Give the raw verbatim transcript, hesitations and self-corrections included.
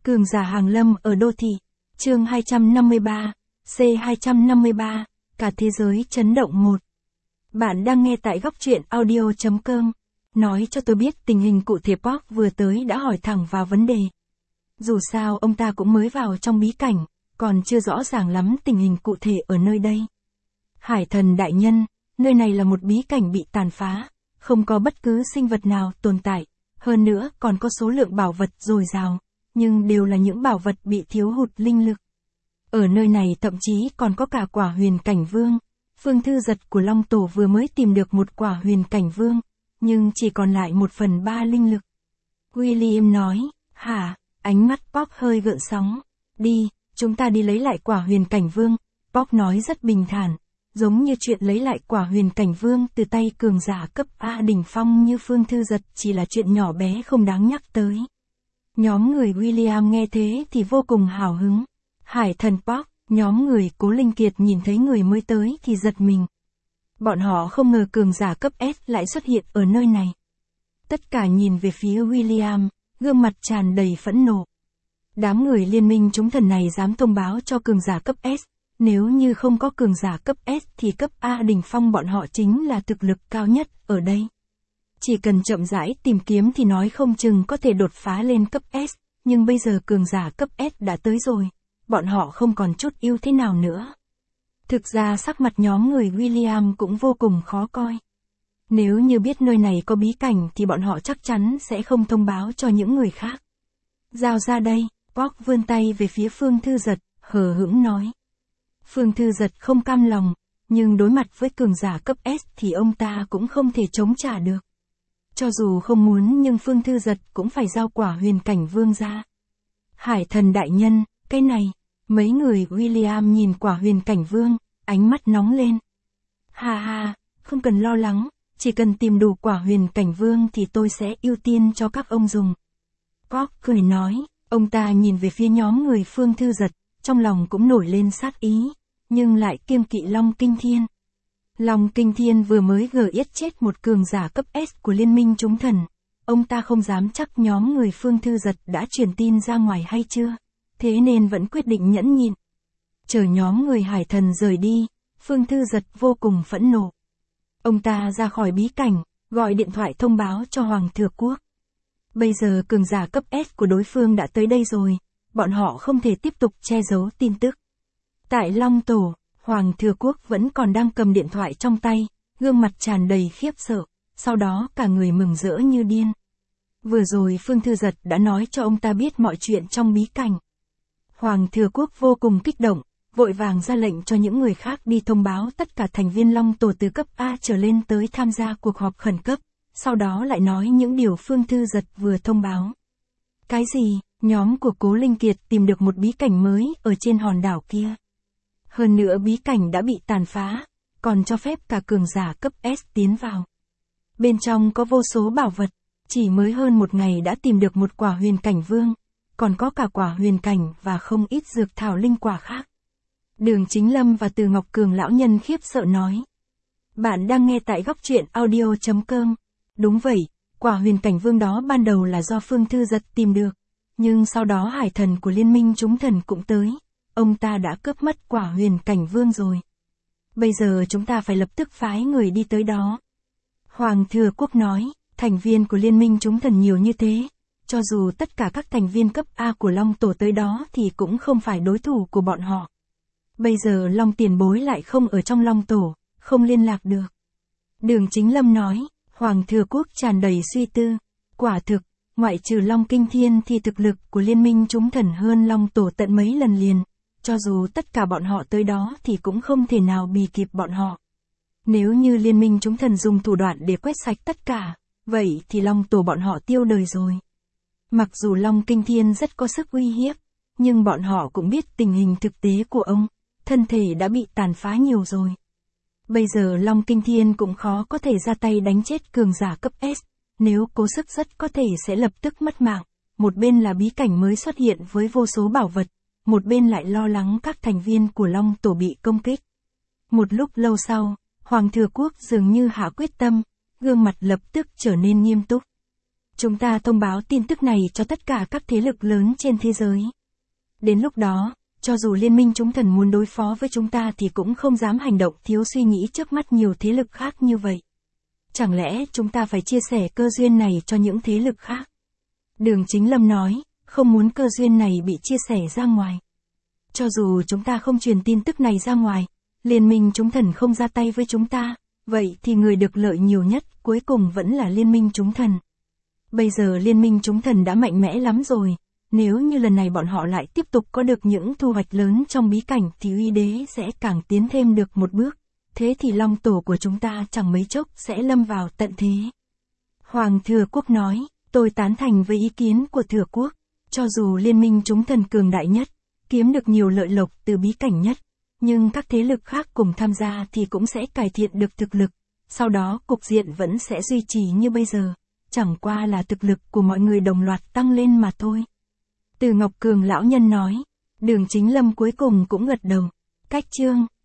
Cường giả hàng lâm ở đô thị. Chương hai trăm năm mươi ba, C hai trăm năm mươi ba, cả thế giới chấn động một. Bạn đang nghe tại góc truyện audio chấm com. Nói cho tôi biết tình hình cụ thể. Park vừa tới đã hỏi thẳng vào vấn đề. Dù sao ông ta cũng mới vào trong bí cảnh, còn chưa rõ ràng lắm tình hình cụ thể ở nơi đây. Hải thần đại nhân, nơi này là một bí cảnh bị tàn phá, không có bất cứ sinh vật nào tồn tại, hơn nữa còn có số lượng bảo vật dồi dào, nhưng đều là những bảo vật bị thiếu hụt linh lực. Ở nơi này thậm chí còn có cả quả huyền cảnh vương. Phương Thư Giật của Long Tổ vừa mới tìm được một quả huyền cảnh vương, nhưng chỉ còn lại một phần ba linh lực. William nói, hả, ánh mắt Park hơi gợn sóng. Đi, chúng ta đi lấy lại quả huyền cảnh vương. Park nói rất bình thản, giống như chuyện lấy lại quả huyền cảnh vương từ tay cường giả cấp A đỉnh phong như Phương Thư Giật chỉ là chuyện nhỏ bé không đáng nhắc tới. Nhóm người William nghe thế thì vô cùng hào hứng. Hải thần Park, nhóm người Cố Linh Kiệt nhìn thấy người mới tới thì giật mình. Bọn họ không ngờ cường giả cấp S lại xuất hiện ở nơi này. Tất cả nhìn về phía William, gương mặt tràn đầy phẫn nộ. Đám người liên minh chúng thần này dám thông báo cho cường giả cấp S, nếu như không có cường giả cấp S thì cấp A đỉnh phong bọn họ chính là thực lực cao nhất ở đây. Chỉ cần chậm rãi tìm kiếm thì nói không chừng có thể đột phá lên cấp S, nhưng bây giờ cường giả cấp S đã tới rồi, bọn họ không còn chút ưu thế nào nữa. Thực ra sắc mặt nhóm người William cũng vô cùng khó coi. Nếu như biết nơi này có bí cảnh thì bọn họ chắc chắn sẽ không thông báo cho những người khác. Giao ra đây, Park vươn tay về phía Phương Thư Giật, hờ hững nói. Phương Thư Giật không cam lòng, nhưng đối mặt với cường giả cấp S thì ông ta cũng không thể chống trả được. Cho dù không muốn nhưng Phương Thư Giật cũng phải giao quả huyền cảnh vương ra. Hải thần đại nhân, cái này, mấy người William nhìn quả huyền cảnh vương, ánh mắt nóng lên. Ha ha, không cần lo lắng, chỉ cần tìm đủ quả huyền cảnh vương thì tôi sẽ ưu tiên cho các ông dùng. Park cười nói, ông ta nhìn về phía nhóm người Phương Thư Giật, trong lòng cũng nổi lên sát ý, nhưng lại kiêng kỵ Long Kinh Thiên. Long Kinh Thiên vừa mới gờ yết chết một cường giả cấp S của liên minh chúng thần, ông ta không dám chắc nhóm người Phương Thư Giật đã truyền tin ra ngoài hay chưa, thế nên vẫn quyết định nhẫn nhịn. Chờ nhóm người hải thần rời đi, Phương Thư Giật vô cùng phẫn nộ. Ông ta ra khỏi bí cảnh, gọi điện thoại thông báo cho Hoàng Thừa Quốc. Bây giờ cường giả cấp S của đối phương đã tới đây rồi, bọn họ không thể tiếp tục che giấu tin tức. Tại Long Tổ, Hoàng Thừa Quốc vẫn còn đang cầm điện thoại trong tay, gương mặt tràn đầy khiếp sợ, sau đó cả người mừng rỡ như điên. Vừa rồi Phương Thư Giật đã nói cho ông ta biết mọi chuyện trong bí cảnh. Hoàng Thừa Quốc vô cùng kích động, vội vàng ra lệnh cho những người khác đi thông báo tất cả thành viên Long Tổ từ cấp A trở lên tới tham gia cuộc họp khẩn cấp, sau đó lại nói những điều Phương Thư Giật vừa thông báo. Cái gì? Nhóm của Cố Linh Kiệt tìm được một bí cảnh mới ở trên hòn đảo kia. Hơn nữa bí cảnh đã bị tàn phá, còn cho phép cả cường giả cấp S tiến vào. Bên trong có vô số bảo vật, chỉ mới hơn một ngày đã tìm được một quả huyền cảnh vương, còn có cả quả huyền cảnh và không ít dược thảo linh quả khác. Đường Chính Lâm và Từ Ngọc Cường lão nhân khiếp sợ nói. Bạn đang nghe tại góc truyện audio chấm com. Đúng vậy, quả huyền cảnh vương đó ban đầu là do Phương Thư Giật tìm được, nhưng sau đó hải thần của liên minh chúng thần cũng tới, ông ta đã cướp mất quả huyền cảnh vương rồi. Bây giờ chúng ta phải lập tức phái người đi tới đó. Hoàng Thừa Quốc nói, thành viên của liên minh chúng thần nhiều như thế, cho dù tất cả các thành viên cấp A của Long Tổ tới đó thì cũng không phải đối thủ của bọn họ. Bây giờ Long tiền bối lại không ở trong Long Tổ, không liên lạc được. Đường Chính Lâm nói, Hoàng Thừa Quốc tràn đầy suy tư. Quả thực, ngoại trừ Long Kinh Thiên thì thực lực của liên minh chúng thần hơn Long Tổ tận mấy lần liền. Cho dù tất cả bọn họ tới đó thì cũng không thể nào bì kịp bọn họ. Nếu như liên minh chúng thần dùng thủ đoạn để quét sạch tất cả, vậy thì Long Tổ bọn họ tiêu đời rồi. Mặc dù Long Kinh Thiên rất có sức uy hiếp, nhưng bọn họ cũng biết tình hình thực tế của ông, thân thể đã bị tàn phá nhiều rồi. Bây giờ Long Kinh Thiên cũng khó có thể ra tay đánh chết cường giả cấp S, nếu cố sức rất có thể sẽ lập tức mất mạng. Một bên là bí cảnh mới xuất hiện với vô số bảo vật, một bên lại lo lắng các thành viên của Long Tổ bị công kích. Một lúc lâu sau, Hoàng Thừa Quốc dường như hạ quyết tâm, gương mặt lập tức trở nên nghiêm túc. Chúng ta thông báo tin tức này cho tất cả các thế lực lớn trên thế giới. Đến lúc đó, cho dù liên minh chúng thần muốn đối phó với chúng ta thì cũng không dám hành động thiếu suy nghĩ trước mắt nhiều thế lực khác như vậy. Chẳng lẽ chúng ta phải chia sẻ cơ duyên này cho những thế lực khác? Đường Chính Lâm nói, không muốn cơ duyên này bị chia sẻ ra ngoài. Cho dù chúng ta không truyền tin tức này ra ngoài, liên minh chúng thần không ra tay với chúng ta, vậy thì người được lợi nhiều nhất cuối cùng vẫn là liên minh chúng thần. Bây giờ liên minh chúng thần đã mạnh mẽ lắm rồi, nếu như lần này bọn họ lại tiếp tục có được những thu hoạch lớn trong bí cảnh thì uy đế sẽ càng tiến thêm được một bước, thế thì long tổ của chúng ta chẳng mấy chốc sẽ lâm vào tận thế. Hoàng Thừa Quốc nói, tôi tán thành với ý kiến của Thừa Quốc, cho dù liên minh chúng thần cường đại nhất, kiếm được nhiều lợi lộc từ bí cảnh nhất, nhưng các thế lực khác cùng tham gia thì cũng sẽ cải thiện được thực lực, sau đó cục diện vẫn sẽ duy trì như bây giờ, chẳng qua là thực lực của mọi người đồng loạt tăng lên mà thôi. Từ Ngọc Cường lão nhân nói, Đường Chính Lâm cuối cùng cũng gật đầu. Cách chương